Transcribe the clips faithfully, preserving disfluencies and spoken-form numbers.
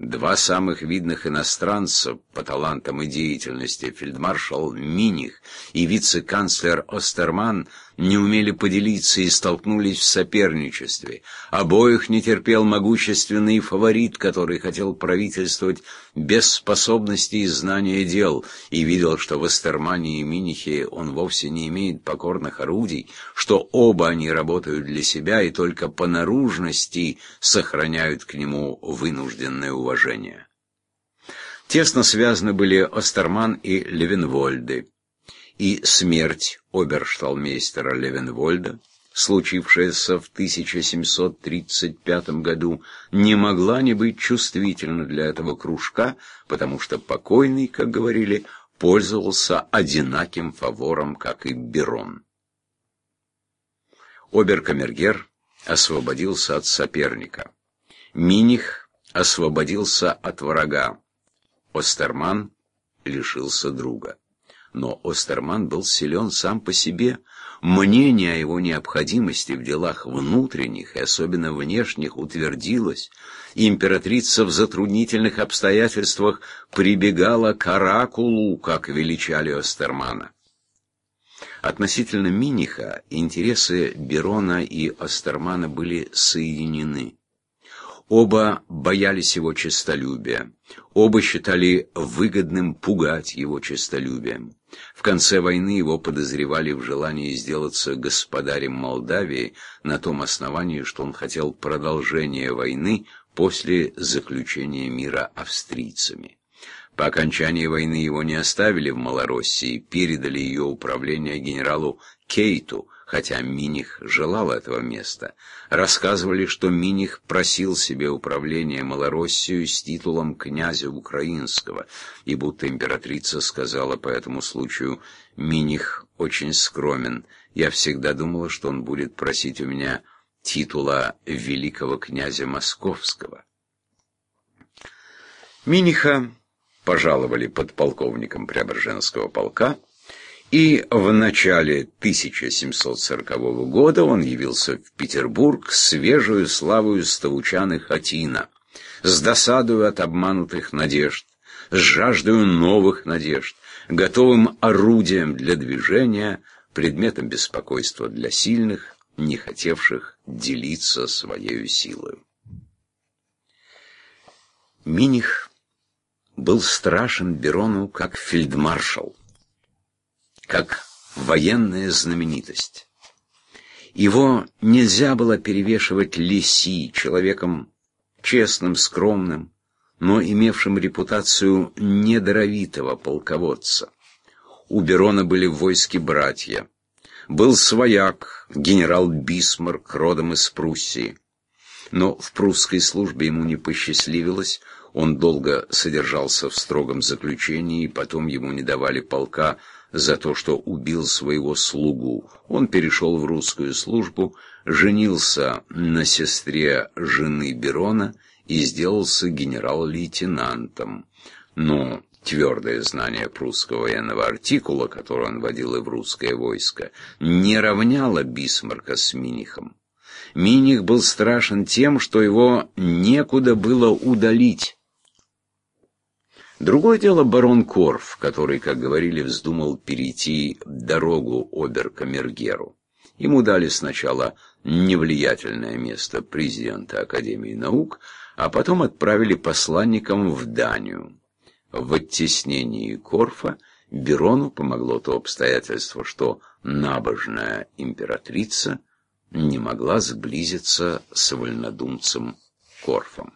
Два самых видных иностранца по талантам и деятельности, фельдмаршал Миних и вице-канцлер Остерман, не умели поделиться и столкнулись в соперничестве. Обоих не терпел могущественный фаворит, который хотел правительствовать без способности и знания дел, и видел, что в Остермане и Минихе он вовсе не имеет покорных орудий, что оба они работают для себя и только по наружности сохраняют к нему вынужденное уважение. Тесно связаны были Остерман и Левенвольды. И смерть обершталмейстера Левенвольда, случившаяся в тысяча семьсот тридцать пятом году, не могла не быть чувствительна для этого кружка, потому что покойный, как говорили, пользовался одинаким фавором, как и Берон. Обер-камергер освободился от соперника. Миних освободился от врага. Остерман лишился друга. Но Остерман был силен сам по себе. Мнение о его необходимости в делах внутренних и особенно внешних утвердилось. Императрица в затруднительных обстоятельствах прибегала к оракулу, как величали Остермана. Относительно Миниха интересы Берона и Остермана были соединены. Оба боялись его честолюбия, оба считали выгодным пугать его честолюбием. В конце войны его подозревали в желании сделаться господарем Молдавии на том основании, что он хотел продолжения войны после заключения мира австрийцами. По окончании войны его не оставили в Малороссии, передали ее управление генералу Кейту, хотя Миних желал этого места. Рассказывали, что Миних просил себе управление Малороссией с титулом князя украинского, и будто императрица сказала по этому случаю: «Миних очень скромен. Я всегда думала, что он будет просить у меня титула великого князя московского». Миниха пожаловали подполковником Преображенского полка, и в начале тысяча семьсот сорокового года он явился в Петербург с свежую славою ставучан и Хатина, с досадою от обманутых надежд, с жаждою новых надежд, готовым орудием для движения, предметом беспокойства для сильных, не хотевших делиться своею силою. Миних был страшен Берону как фельдмаршал, как военная знаменитость. Его нельзя было перевешивать Леси, человеком честным, скромным, но имевшим репутацию недаровитого полководца. У Берона были в войске братья. Был свояк, генерал Бисмарк, родом из Пруссии. Но в прусской службе ему не посчастливилось. Он долго содержался в строгом заключении, и потом ему не давали полка за то, что убил своего слугу. Он перешел в русскую службу, женился на сестре жены Берона и сделался генерал-лейтенантом. Но твердое знание прусского военного артикула, который он вводил и в русское войско, не равняло Бисмарка с Минихом. Миних был страшен тем, что его некуда было удалить. Другое дело барон Корф, который, как говорили, вздумал перейти дорогу обер-камергеру. Ему дали сначала невлиятельное место президента Академии наук, а потом отправили посланником в Данию. В оттеснении Корфа Берону помогло то обстоятельство, что набожная императрица не могла сблизиться с вольнодумцем Корфом.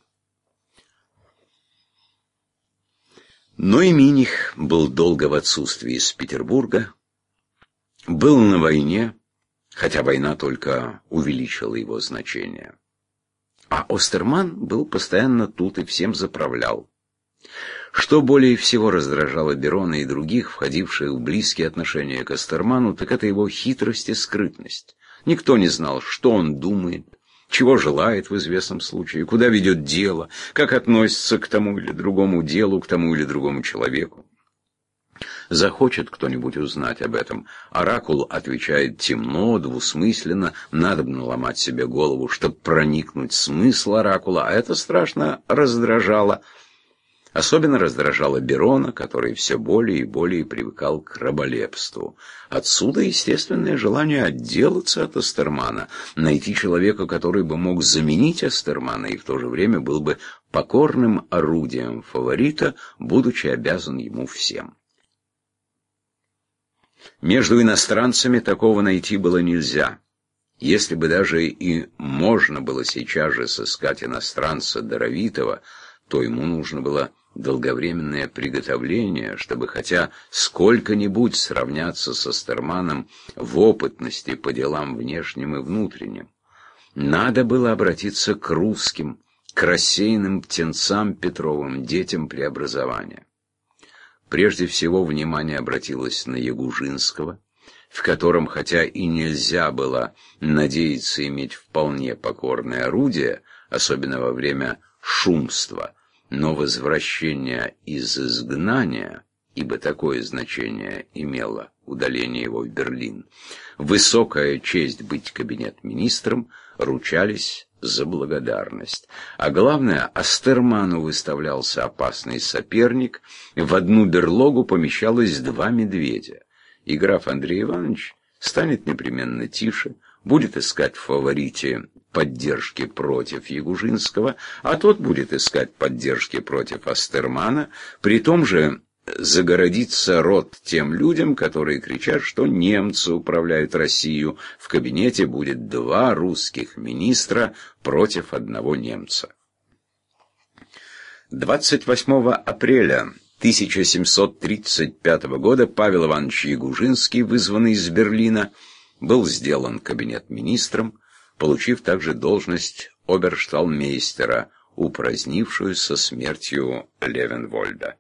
Но и Миних был долго в отсутствии из Петербурга, был на войне, хотя война только увеличила его значение. А Остерман был постоянно тут и всем заправлял. Что более всего раздражало Берона и других, входивших в близкие отношения к Остерману, так это его хитрость и скрытность. Никто не знал, что он думает, чего желает в известном случае, куда ведет дело, как относится к тому или другому делу, к тому или другому человеку. Захочет кто-нибудь узнать об этом, оракул отвечает темно, двусмысленно, надобно ломать себе голову, чтобы проникнуть в смысл оракула, а это страшно раздражало. Особенно раздражало Берона, который все более и более привыкал к раболепству. Отсюда естественное желание отделаться от Остермана, найти человека, который бы мог заменить Остермана и в то же время был бы покорным орудием фаворита, будучи обязан ему всем. Между иностранцами такого найти было нельзя. Если бы даже и можно было сейчас же сыскать иностранца даровитого, то ему нужно было долговременное приготовление, чтобы хотя сколько-нибудь сравняться с Остерманом в опытности по делам внешним и внутренним. Надо было обратиться к русским, к рассеянным птенцам Петровым, детям преобразования. Прежде всего внимание обратилось на Ягужинского, в котором, хотя и нельзя было надеяться иметь вполне покорное орудие, особенно во время шумства, но возвращение из изгнания, ибо такое значение имело удаление его в Берлин, высокая честь быть кабинет-министром, ручались за благодарность. А главное, Остерману выставлялся опасный соперник, в одну берлогу помещалось два медведя, и граф Андрей Иванович станет непременно тише, будет искать в фаворите поддержки против Ягужинского, а тот будет искать поддержки против Остермана, при том же загородится рот тем людям, которые кричат, что немцы управляют Россию, в кабинете будет два русских министра против одного немца. двадцать восьмого апреля тысяча семьсот тридцать пятого года Павел Иванович Ягужинский, вызванный из Берлина, был сделан кабинет-министром, получив также должность обершталмейстера, упразднившуюся смертью Левенвольда.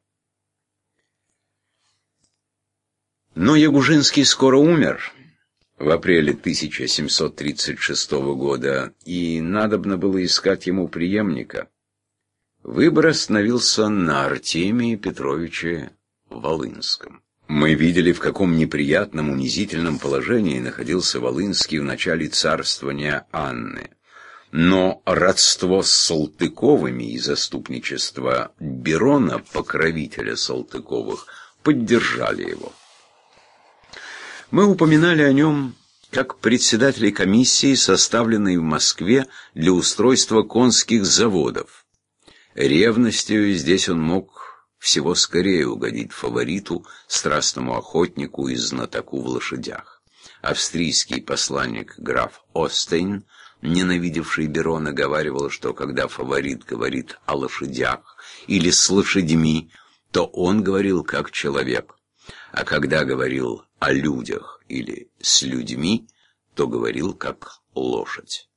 Но Ягужинский скоро умер в апреле тысяча семьсот тридцать шестого года, и надобно было искать ему преемника. Выбор остановился на Артемии Петровиче Волынском. Мы видели, в каком неприятном, унизительном положении находился Волынский в начале царствования Анны. Но родство с Салтыковыми и заступничество Берона, покровителя Салтыковых, поддержали его. Мы упоминали о нем как председателе комиссии, составленной в Москве для устройства конских заводов. Ревностью здесь он мог всего скорее угодить фавориту, страстному охотнику и знатоку в лошадях. Австрийский посланник граф Остейн, ненавидевший Берона, говаривал, что когда фаворит говорит о лошадях или с лошадьми, то он говорил как человек, а когда говорил о людях или с людьми, то говорил как лошадь.